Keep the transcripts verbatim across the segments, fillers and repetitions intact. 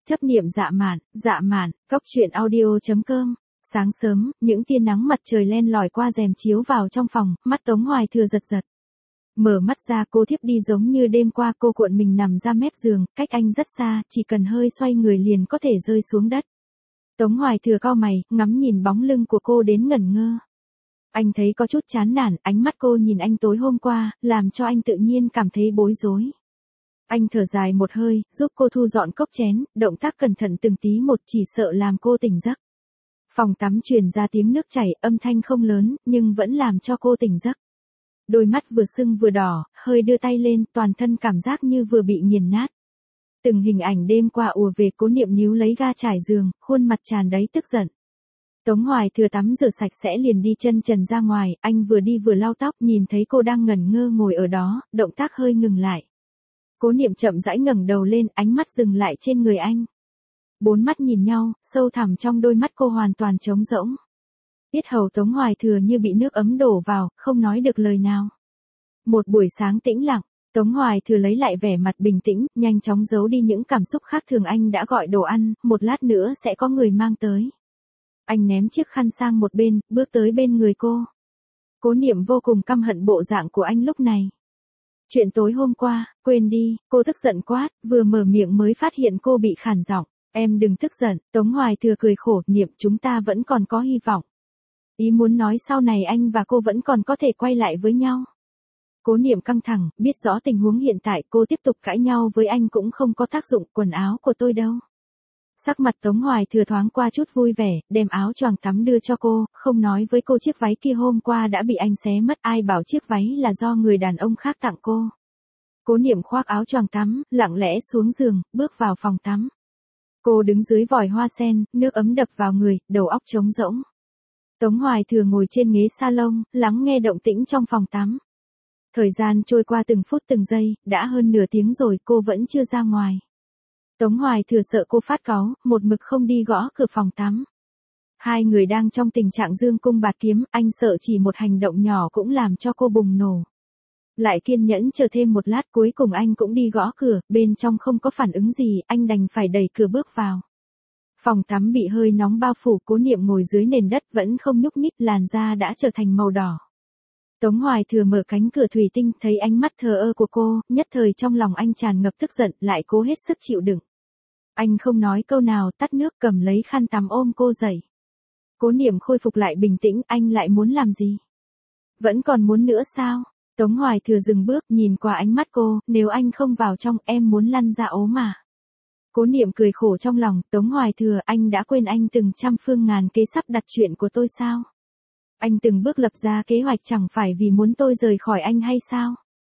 Chấp niệm dạ mạn, dạ mạn, cốc truyện audio chấm com. Sáng sớm, những tia nắng mặt trời len lỏi qua rèm chiếu vào trong phòng, mắt Tống Hoài Thừa giật giật. Mở mắt ra cô thiếp đi giống như đêm qua cô cuộn mình nằm ra mép giường, cách anh rất xa, chỉ cần hơi xoay người liền có thể rơi xuống đất. Tống Hoài Thừa cau mày, ngắm nhìn bóng lưng của cô đến ngẩn ngơ. Anh thấy có chút chán nản, ánh mắt cô nhìn anh tối hôm qua, làm cho anh tự nhiên cảm thấy bối rối. Anh thở dài một hơi, giúp cô thu dọn cốc chén, động tác cẩn thận từng tí một chỉ sợ làm cô tỉnh giấc. Phòng tắm truyền ra tiếng nước chảy, âm thanh không lớn, nhưng vẫn làm cho cô tỉnh giấc. Đôi mắt vừa sưng vừa đỏ, hơi đưa tay lên, toàn thân cảm giác như vừa bị nghiền nát. Từng hình ảnh đêm qua ùa về, Cố Niệm níu lấy ga trải giường, khuôn mặt tràn đầy tức giận. Tống Hoài Thừa tắm rửa sạch sẽ liền đi chân trần ra ngoài, anh vừa đi vừa lau tóc, nhìn thấy cô đang ngẩn ngơ ngồi ở đó, động tác hơi ngừng lại. Cố Niệm chậm rãi ngẩng đầu lên, ánh mắt dừng lại trên người anh. Bốn mắt nhìn nhau, sâu thẳm trong đôi mắt cô hoàn toàn trống rỗng. Yết hầu Tống Hoài Thừa như bị nước ấm đổ vào, không nói được lời nào. Một buổi sáng tĩnh lặng, Tống Hoài Thừa lấy lại vẻ mặt bình tĩnh, nhanh chóng giấu đi những cảm xúc khác thường. Anh đã gọi đồ ăn, một lát nữa sẽ có người mang tới. Anh ném chiếc khăn sang một bên, bước tới bên người cô. Cố Niệm vô cùng căm hận bộ dạng của anh lúc này. Chuyện tối hôm qua, quên đi, cô tức giận quát, vừa mở miệng mới phát hiện cô bị khản giọng. Em đừng tức giận, Tống Hoài Thừa cười khổ, Niệm chúng ta vẫn còn có hy vọng. Ý muốn nói sau này anh và cô vẫn còn có thể quay lại với nhau. Cố Niệm căng thẳng, biết rõ tình huống hiện tại, cô tiếp tục cãi nhau với anh cũng không có tác dụng, quần áo của tôi đâu. Sắc mặt Tống Hoài Thừa thoáng qua chút vui vẻ, đem áo choàng tắm đưa cho cô, không nói với cô chiếc váy kia hôm qua đã bị anh xé mất, ai bảo chiếc váy là do người đàn ông khác tặng cô. Cố Niệm khoác áo choàng tắm, lặng lẽ xuống giường, bước vào phòng tắm. Cô đứng dưới vòi hoa sen, nước ấm đập vào người, đầu óc trống rỗng. Tống Hoài Thừa ngồi trên ghế salon, lắng nghe động tĩnh trong phòng tắm. Thời gian trôi qua từng phút từng giây, đã hơn nửa tiếng rồi cô vẫn chưa ra ngoài. Tống Hoài Thừa sợ cô phát cáu, một mực không đi gõ cửa phòng tắm. Hai người đang trong tình trạng dương cung bạt kiếm, anh sợ chỉ một hành động nhỏ cũng làm cho cô bùng nổ. Lại kiên nhẫn chờ thêm một lát, cuối cùng anh cũng đi gõ cửa, bên trong không có phản ứng gì, anh đành phải đẩy cửa bước vào. Phòng tắm bị hơi nóng bao phủ, Cố Niệm ngồi dưới nền đất vẫn không nhúc nhích, làn da đã trở thành màu đỏ. Tống Hoài Thừa mở cánh cửa thủy tinh, thấy ánh mắt thờ ơ của cô, nhất thời trong lòng anh tràn ngập tức giận, lại cố hết sức chịu đựng. Anh không nói câu nào, tắt nước, cầm lấy khăn tắm ôm cô dậy. Cố Niệm khôi phục lại bình tĩnh, anh lại muốn làm gì? Vẫn còn muốn nữa sao? Tống Hoài Thừa dừng bước, nhìn qua ánh mắt cô, nếu anh không vào trong, em muốn lăn ra ố mà. Cố Niệm cười khổ trong lòng, Tống Hoài Thừa, anh đã quên anh từng trăm phương ngàn kế sắp đặt chuyện của tôi sao? Anh từng bước lập ra kế hoạch chẳng phải vì muốn tôi rời khỏi anh hay sao?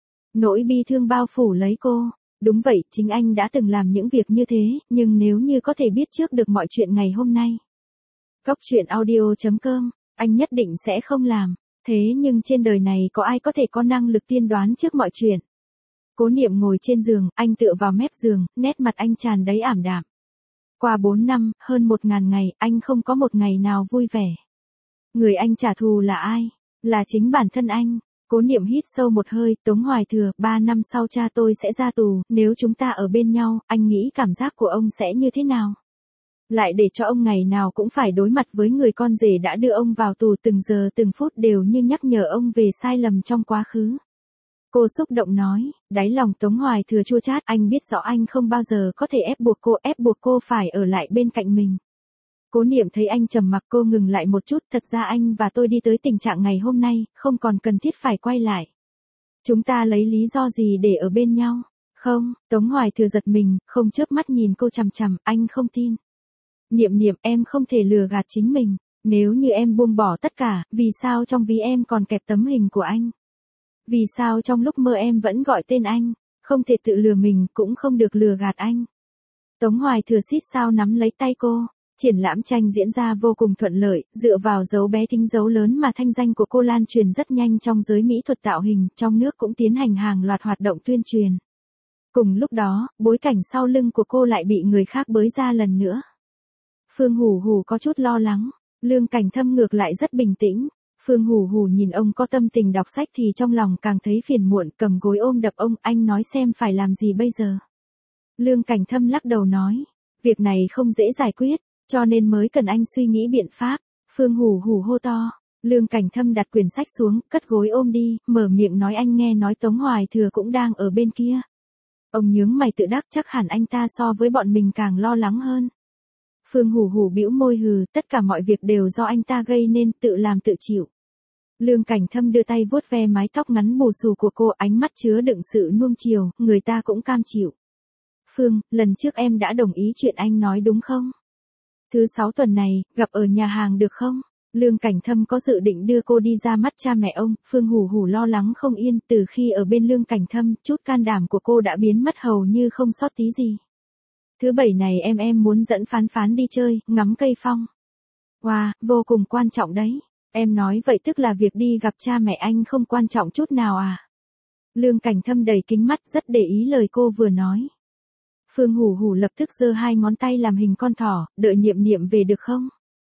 Nỗi bi thương bao phủ lấy cô. Đúng vậy, chính anh đã từng làm những việc như thế, nhưng nếu như có thể biết trước được mọi chuyện ngày hôm nay. Cốc truyện audio chấm com, anh nhất định sẽ không làm. Thế nhưng trên đời này có ai có thể có năng lực tiên đoán trước mọi chuyện? Cố Niệm ngồi trên giường, anh tựa vào mép giường, nét mặt anh tràn đầy ảm đạm. Qua bốn năm, hơn một ngàn ngày, anh không có một ngày nào vui vẻ. Người anh trả thù là ai? Là chính bản thân anh. Cố Niệm hít sâu một hơi, Tống Hoài Thừa, ba năm sau cha tôi sẽ ra tù, nếu chúng ta ở bên nhau, anh nghĩ cảm giác của ông sẽ như thế nào? Lại để cho ông ngày nào cũng phải đối mặt với người con rể đã đưa ông vào tù, từng giờ từng phút đều như nhắc nhở ông về sai lầm trong quá khứ. Cô xúc động nói, đáy lòng Tống Hoài Thừa chua chát, anh biết rõ anh không bao giờ có thể ép buộc cô, ép buộc cô phải ở lại bên cạnh mình. Cố Niệm thấy anh trầm mặc, cô ngừng lại một chút, thật ra anh và tôi đi tới tình trạng ngày hôm nay, không còn cần thiết phải quay lại. Chúng ta lấy lý do gì để ở bên nhau? Không, Tống Hoài Thừa giật mình, không chớp mắt nhìn cô chằm chằm, anh không tin. Niệm Niệm, em không thể lừa gạt chính mình, nếu như em buông bỏ tất cả, vì sao trong ví em còn kẹp tấm hình của anh? Vì sao trong lúc mơ em vẫn gọi tên anh, không thể tự lừa mình, cũng không được lừa gạt anh? Tống Hoài Thừa xít sao nắm lấy tay cô. Triển lãm tranh diễn ra vô cùng thuận lợi, dựa vào dấu bé thính dấu lớn mà thanh danh của cô lan truyền rất nhanh trong giới mỹ thuật tạo hình, trong nước cũng tiến hành hàng loạt hoạt động tuyên truyền. Cùng lúc đó, bối cảnh sau lưng của cô lại bị người khác bới ra lần nữa. Phương Hủ Hủ có chút lo lắng, Lương Cảnh Thâm ngược lại rất bình tĩnh. Phương Hủ Hủ nhìn ông có tâm tình đọc sách thì trong lòng càng thấy phiền muộn, cầm gối ôm đập ông, anh nói xem phải làm gì bây giờ. Lương Cảnh Thâm lắc đầu nói. Việc này không dễ giải quyết, cho nên mới cần anh suy nghĩ biện pháp. Phương Hủ Hủ hô to. Lương Cảnh Thâm đặt quyển sách xuống, cất gối ôm đi, mở miệng nói anh nghe nói Tống Hoài Thừa cũng đang ở bên kia. Ông nhướng mày tự đắc chắc hẳn anh ta so với bọn mình càng lo lắng hơn. Phương Hủ Hủ bĩu môi hừ, tất cả mọi việc đều do anh ta gây nên, tự làm tự chịu. Lương Cảnh Thâm đưa tay vuốt ve mái tóc ngắn bù xù của cô, ánh mắt chứa đựng sự nuông chiều, người ta cũng cam chịu. Phương, lần trước em đã đồng ý chuyện anh nói đúng không? Thứ sáu tuần này, gặp ở nhà hàng được không? Lương Cảnh Thâm có dự định đưa cô đi ra mắt cha mẹ ông. Phương Hủ Hủ lo lắng không yên, từ khi ở bên Lương Cảnh Thâm, chút can đảm của cô đã biến mất hầu như không sót tí gì. Thứ bảy này em em muốn dẫn Phán Phán đi chơi, ngắm cây phong. Wow, vô cùng quan trọng đấy. Em nói vậy tức là việc đi gặp cha mẹ anh không quan trọng chút nào à? Lương Cảnh Thâm đầy kính mắt rất để ý lời cô vừa nói. Phương Hủ Hủ lập tức giơ hai ngón tay làm hình con thỏ, đợi Niệm Niệm về được không?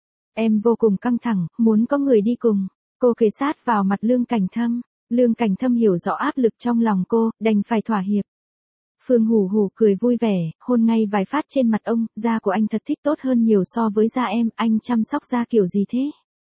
Em vô cùng căng thẳng, muốn có người đi cùng. Cô kề sát vào mặt Lương Cảnh Thâm. Lương Cảnh Thâm hiểu rõ áp lực trong lòng cô, đành phải thỏa hiệp. Phương Hủ Hủ cười vui vẻ, hôn ngay vài phát trên mặt ông, da của anh thật thích tốt hơn nhiều so với da em, anh chăm sóc da kiểu gì thế?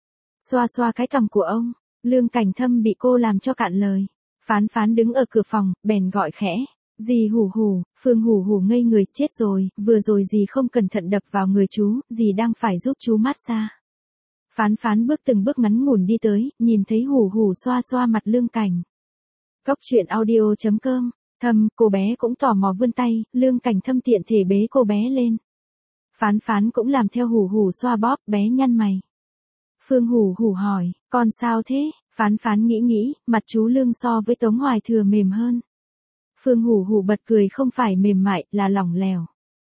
Xoa xoa cái cằm của ông, Lương Cảnh Thâm bị cô làm cho cạn lời. Phán Phán đứng ở cửa phòng, bèn gọi khẽ. Dì Hủ Hủ. Phương Hủ Hủ ngây người, chết rồi, vừa rồi dì không cẩn thận đập vào người chú, dì đang phải giúp chú massage. Phán Phán bước từng bước ngắn ngủn đi tới, nhìn thấy Hủ Hủ xoa xoa mặt Lương Cảnh. Cốc truyện audio chấm com. Thâm, cô bé cũng tò mò vươn tay, Lương Cảnh Thâm tiện thể bế cô bé lên. Phán Phán cũng làm theo Hủ Hủ xoa bóp, bé nhăn mày. Phương Hủ Hủ hỏi, con sao thế? Phán Phán nghĩ nghĩ, mặt chú Lương so với Tống Hoài Thừa mềm hơn. Phương Hủ Hủ bật cười, không phải mềm mại, là lỏng lẻo.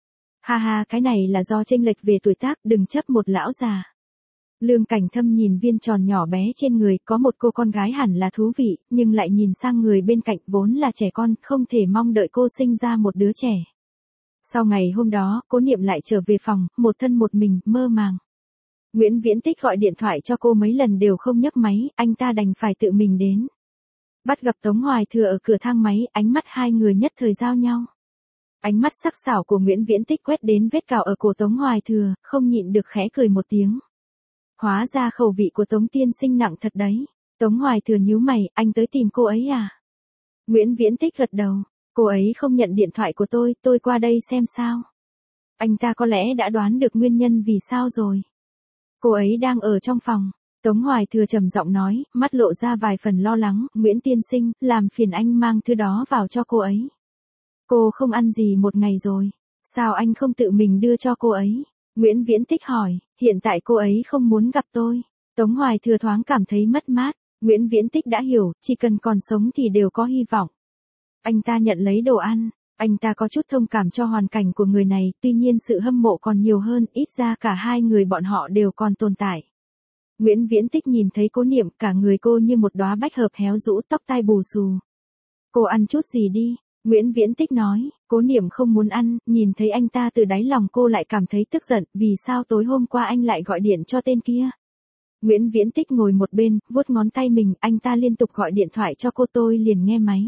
Ha ha, cái này là do chênh lệch về tuổi tác, đừng chấp một lão già. Lương Cảnh Thâm nhìn viên tròn nhỏ bé trên người, có một cô con gái hẳn là thú vị, nhưng lại nhìn sang người bên cạnh vốn là trẻ con, không thể mong đợi cô sinh ra một đứa trẻ. Sau ngày hôm đó, Cố Niệm lại trở về phòng, một thân một mình, mơ màng. Nguyễn Viễn Tích gọi điện thoại cho cô mấy lần đều không nhấc máy, anh ta đành phải tự mình đến. Bắt gặp Tống Hoài Thừa ở cửa thang máy, ánh mắt hai người nhất thời giao nhau. Ánh mắt sắc sảo của Nguyễn Viễn Tích quét đến vết cào ở cổ Tống Hoài Thừa, không nhịn được khẽ cười một tiếng. Hóa ra khẩu vị của Tống tiên sinh nặng thật đấy. Tống Hoài Thừa nhíu mày, anh tới tìm cô ấy à? Nguyễn Viễn Tích gật đầu, cô ấy không nhận điện thoại của tôi, tôi qua đây xem sao. Anh ta có lẽ đã đoán được nguyên nhân vì sao rồi. Cô ấy đang ở trong phòng. Tống Hoài Thừa trầm giọng nói, mắt lộ ra vài phần lo lắng, Nguyễn tiên sinh, làm phiền anh mang thứ đó vào cho cô ấy. Cô không ăn gì một ngày rồi, sao anh không tự mình đưa cho cô ấy? Nguyễn Viễn Tích hỏi, hiện tại cô ấy không muốn gặp tôi. Tống Hoài Thừa thoáng cảm thấy mất mát, Nguyễn Viễn Tích đã hiểu, chỉ cần còn sống thì đều có hy vọng. Anh ta nhận lấy đồ ăn, anh ta có chút thông cảm cho hoàn cảnh của người này, tuy nhiên sự hâm mộ còn nhiều hơn, ít ra cả hai người bọn họ đều còn tồn tại. Nguyễn Viễn Tích nhìn thấy Cố Niệm, cả người cô như một đóa bách hợp héo rũ, tóc tai bù xù. Cô ăn chút gì đi, Nguyễn Viễn Tích nói. Cố Niệm không muốn ăn, nhìn thấy anh ta từ đáy lòng cô lại cảm thấy tức giận, vì sao tối hôm qua anh lại gọi điện cho tên kia. Nguyễn Viễn Tích ngồi một bên, vuốt ngón tay mình, anh ta liên tục gọi điện thoại cho cô, tôi liền nghe máy.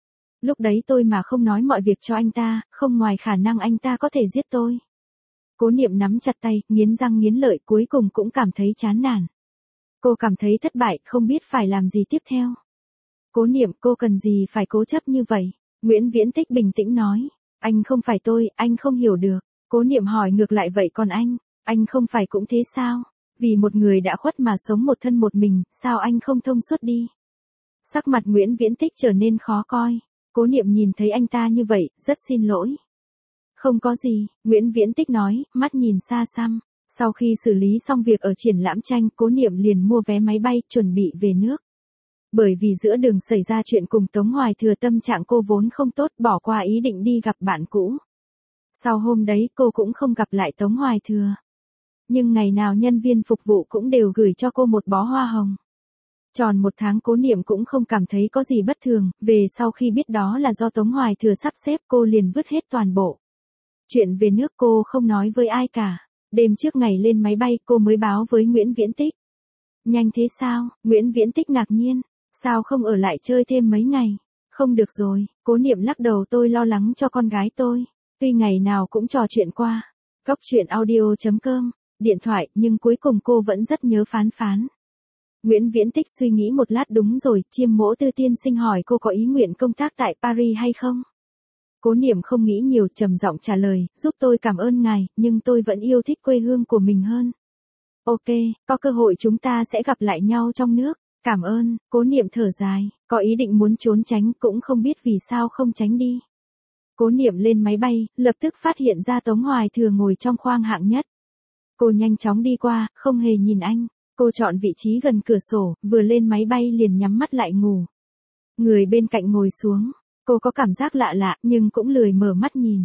Lúc đấy tôi mà không nói mọi việc cho anh ta, không ngoài khả năng anh ta có thể giết tôi. Cố Niệm nắm chặt tay, nghiến răng nghiến lợi, cuối cùng cũng cảm thấy chán nản. Cô cảm thấy thất bại, không biết phải làm gì tiếp theo. Cố Niệm, cô cần gì phải cố chấp như vậy? Nguyễn Viễn Tích bình tĩnh nói. Anh không phải tôi, anh không hiểu được. Cố Niệm hỏi ngược lại, vậy còn anh, anh không phải cũng thế sao? Vì một người đã khuất mà sống một thân một mình, sao anh không thông suốt đi? Sắc mặt Nguyễn Viễn Tích trở nên khó coi. Cố Niệm nhìn thấy anh ta như vậy, rất xin lỗi. Không có gì, Nguyễn Viễn Tích nói, mắt nhìn xa xăm. Sau khi xử lý xong việc ở triển lãm tranh, Cố Niệm liền mua vé máy bay, chuẩn bị về nước. Bởi vì giữa đường xảy ra chuyện cùng Tống Hoài Thừa, tâm trạng cô vốn không tốt, bỏ qua ý định đi gặp bạn cũ. Sau hôm đấy cô cũng không gặp lại Tống Hoài Thừa. Nhưng ngày nào nhân viên phục vụ cũng đều gửi cho cô một bó hoa hồng. Tròn một tháng Cố Niệm cũng không cảm thấy có gì bất thường, về sau khi biết đó là do Tống Hoài Thừa sắp xếp, cô liền vứt hết toàn bộ. Chuyện về nước cô không nói với ai cả. Đêm trước ngày lên máy bay cô mới báo với Nguyễn Viễn Tích. Nhanh thế sao? Nguyễn Viễn Tích ngạc nhiên. Sao không ở lại chơi thêm mấy ngày? Không được rồi, Cố Niệm lắc đầu, tôi lo lắng cho con gái tôi. Tuy ngày nào cũng trò chuyện qua. Cốc truyện audio chấm com, điện thoại, nhưng cuối cùng cô vẫn rất nhớ Phán Phán. Nguyễn Viễn Tích suy nghĩ một lát đúng rồi, Chiêm Mỗ Tư tiên sinh hỏi cô có ý nguyện công tác tại Paris hay không? Cố Niệm không nghĩ nhiều, trầm giọng trả lời, giúp tôi cảm ơn ngài, nhưng tôi vẫn yêu thích quê hương của mình hơn. Ok, có cơ hội chúng ta sẽ gặp lại nhau trong nước. Cảm ơn, Cố Niệm thở dài, có ý định muốn trốn tránh cũng không biết vì sao không tránh đi. Cố Niệm lên máy bay, lập tức phát hiện ra Tống Hoài Thừa ngồi trong khoang hạng nhất. Cô nhanh chóng đi qua, không hề nhìn anh. Cô chọn vị trí gần cửa sổ, vừa lên máy bay liền nhắm mắt lại ngủ. Người bên cạnh ngồi xuống, cô có cảm giác lạ lạ nhưng cũng lười mở mắt nhìn.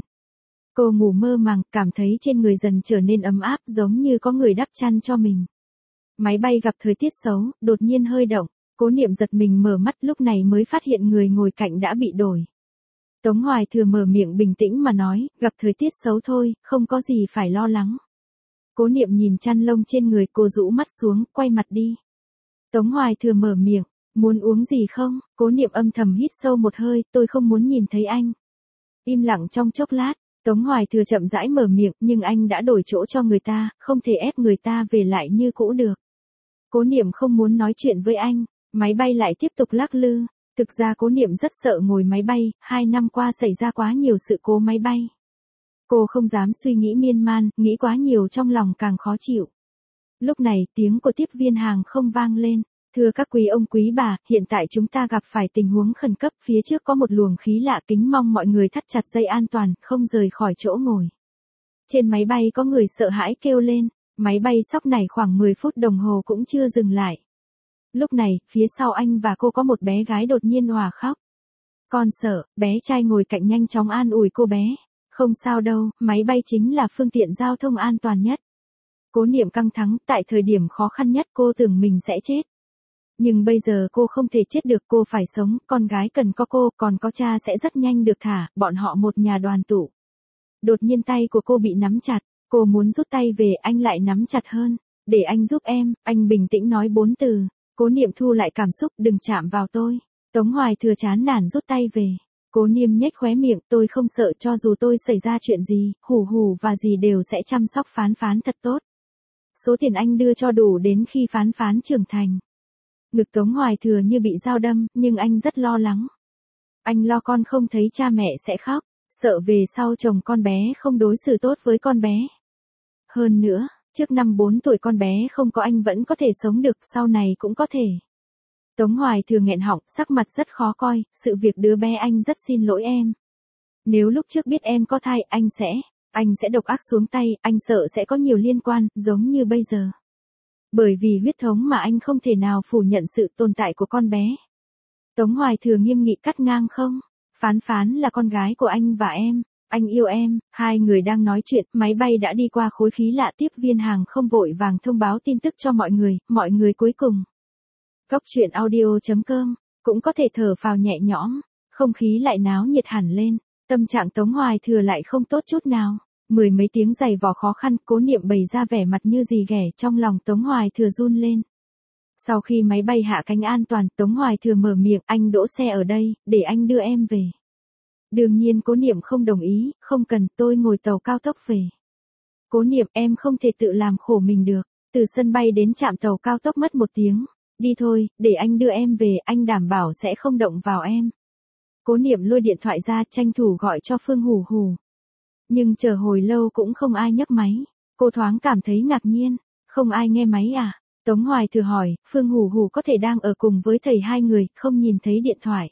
Cô ngủ mơ màng, cảm thấy trên người dần trở nên ấm áp giống như có người đắp chăn cho mình. Máy bay gặp thời tiết xấu, đột nhiên hơi động. Cố Niệm giật mình mở mắt, lúc này mới phát hiện người ngồi cạnh đã bị đổi. Tống Hoài Thừa mở miệng bình tĩnh mà nói, gặp thời tiết xấu thôi, không có gì phải lo lắng. Cố Niệm nhìn chăn lông trên người, cô rũ mắt xuống, quay mặt đi. Tống Hoài Thừa mở miệng, muốn uống gì không? Cố Niệm âm thầm hít sâu một hơi, tôi không muốn nhìn thấy anh. Im lặng trong chốc lát, Tống Hoài Thừa chậm rãi mở miệng, nhưng anh đã đổi chỗ cho người ta, không thể ép người ta về lại như cũ được. Cố Niệm không muốn nói chuyện với anh, máy bay lại tiếp tục lắc lư. Thực ra Cố Niệm rất sợ ngồi máy bay, hai năm qua xảy ra quá nhiều sự cố máy bay. Cô không dám suy nghĩ miên man, nghĩ quá nhiều trong lòng càng khó chịu. Lúc này, tiếng của tiếp viên hàng không vang lên. Thưa các quý ông quý bà, hiện tại chúng ta gặp phải tình huống khẩn cấp, phía trước có một luồng khí lạ, kính mong mọi người thắt chặt dây an toàn, không rời khỏi chỗ ngồi. Trên máy bay có người sợ hãi kêu lên, máy bay sóc nảy khoảng mười phút đồng hồ cũng chưa dừng lại. Lúc này, phía sau anh và cô có một bé gái đột nhiên òa khóc. Con sợ, bé trai ngồi cạnh nhanh chóng an ủi cô bé. Không sao đâu, máy bay chính là phương tiện giao thông an toàn nhất. Cố Niệm căng thẳng, tại thời điểm khó khăn nhất cô tưởng mình sẽ chết. Nhưng bây giờ cô không thể chết được, cô phải sống, con gái cần có cô, còn có cha sẽ rất nhanh được thả, bọn họ một nhà đoàn tụ. Đột nhiên tay của cô bị nắm chặt, cô muốn rút tay về, anh lại nắm chặt hơn. Để anh giúp em, anh bình tĩnh nói bốn từ. Cố Niệm thu lại cảm xúc, đừng chạm vào tôi. Tống Hoài Thừa chán nản rút tay về. Cố Niệm nhếch khóe miệng, tôi không sợ, cho dù tôi xảy ra chuyện gì, hù hù và gì đều sẽ chăm sóc Phán Phán thật tốt. Số tiền anh đưa cho đủ đến khi Phán Phán trưởng thành. Ngực Tống Hoài Thừa như bị dao đâm, nhưng anh rất lo lắng. Anh lo con không thấy cha mẹ sẽ khóc, sợ về sau chồng con bé không đối xử tốt với con bé. Hơn nữa, trước năm bốn tuổi con bé không có anh vẫn có thể sống được, sau này cũng có thể. Tống Hoài Thừa nghẹn họng, sắc mặt rất khó coi, sự việc đứa bé anh rất xin lỗi em. Nếu lúc trước biết em có thai, anh sẽ, anh sẽ độc ác xuống tay, anh sợ sẽ có nhiều liên quan, giống như bây giờ. Bởi vì huyết thống mà anh không thể nào phủ nhận sự tồn tại của con bé. Tống Hoài Thừa nghiêm nghị cắt ngang không, Phán Phán là con gái của anh và em, anh yêu em. Hai người đang nói chuyện, máy bay đã đi qua khối khí lạ, tiếp viên hàng không vội vàng thông báo tin tức cho mọi người, mọi người cuối cùng. Cốc truyện audio chấm com, cũng có thể thở phào nhẹ nhõm, không khí lại náo nhiệt hẳn lên, tâm trạng Tống Hoài Thừa lại không tốt chút nào. Mười mấy tiếng giày vò khó khăn, Cố Niệm bày ra vẻ mặt như gì ghẻ, trong lòng Tống Hoài Thừa run lên. Sau khi máy bay hạ cánh an toàn, Tống Hoài Thừa mở miệng, anh đỗ xe ở đây, để anh đưa em về. Đương nhiên Cố Niệm không đồng ý, không cần, tôi ngồi tàu cao tốc về. Cố Niệm, em không thể tự làm khổ mình được, từ sân bay đến trạm tàu cao tốc mất một tiếng. Đi thôi, để anh đưa em về, anh đảm bảo sẽ không động vào em. Cố Niệm lôi điện thoại ra, tranh thủ gọi cho Phương Hù Hù. Nhưng chờ hồi lâu cũng không ai nhấc máy. Cô thoáng cảm thấy ngạc nhiên, không ai nghe máy à? Tống Hoài Thừa hỏi, Phương Hù Hù có thể đang ở cùng với thầy hai người, không nhìn thấy điện thoại.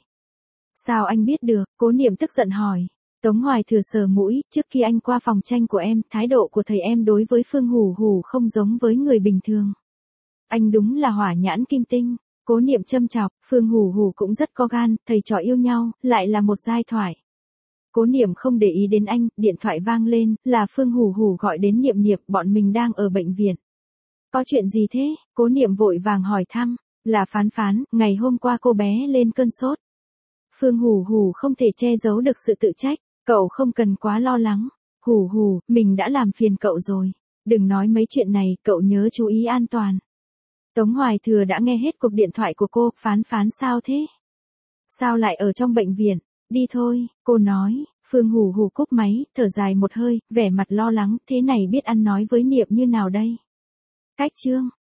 Sao anh biết được? Cố Niệm tức giận hỏi. Tống Hoài Thừa sờ mũi, trước khi anh qua phòng tranh của em, thái độ của thầy em đối với Phương Hù Hù không giống với người bình thường. Anh đúng là hỏa nhãn kim tinh. Cố Niệm châm chọc, Phương Hù Hù cũng rất có gan, thầy trò yêu nhau, lại là một giai thoại. Cố Niệm không để ý đến anh, điện thoại vang lên, là Phương Hù Hù gọi đến Niệm Niệm, bọn mình đang ở bệnh viện. Có chuyện gì thế? Cố Niệm vội vàng hỏi thăm, là Phán Phán, ngày hôm qua cô bé lên cơn sốt. Phương Hù Hù không thể che giấu được sự tự trách, cậu không cần quá lo lắng. Hù Hù, mình đã làm phiền cậu rồi. Đừng nói mấy chuyện này, cậu nhớ chú ý an toàn. Tống Hoài Thừa đã nghe hết cuộc điện thoại của cô, Phán Phán sao thế? Sao lại ở trong bệnh viện? Đi thôi, cô nói, Phương hù hù cúp máy, thở dài một hơi, vẻ mặt lo lắng, thế này biết ăn nói với Niệm như nào đây? Cách chương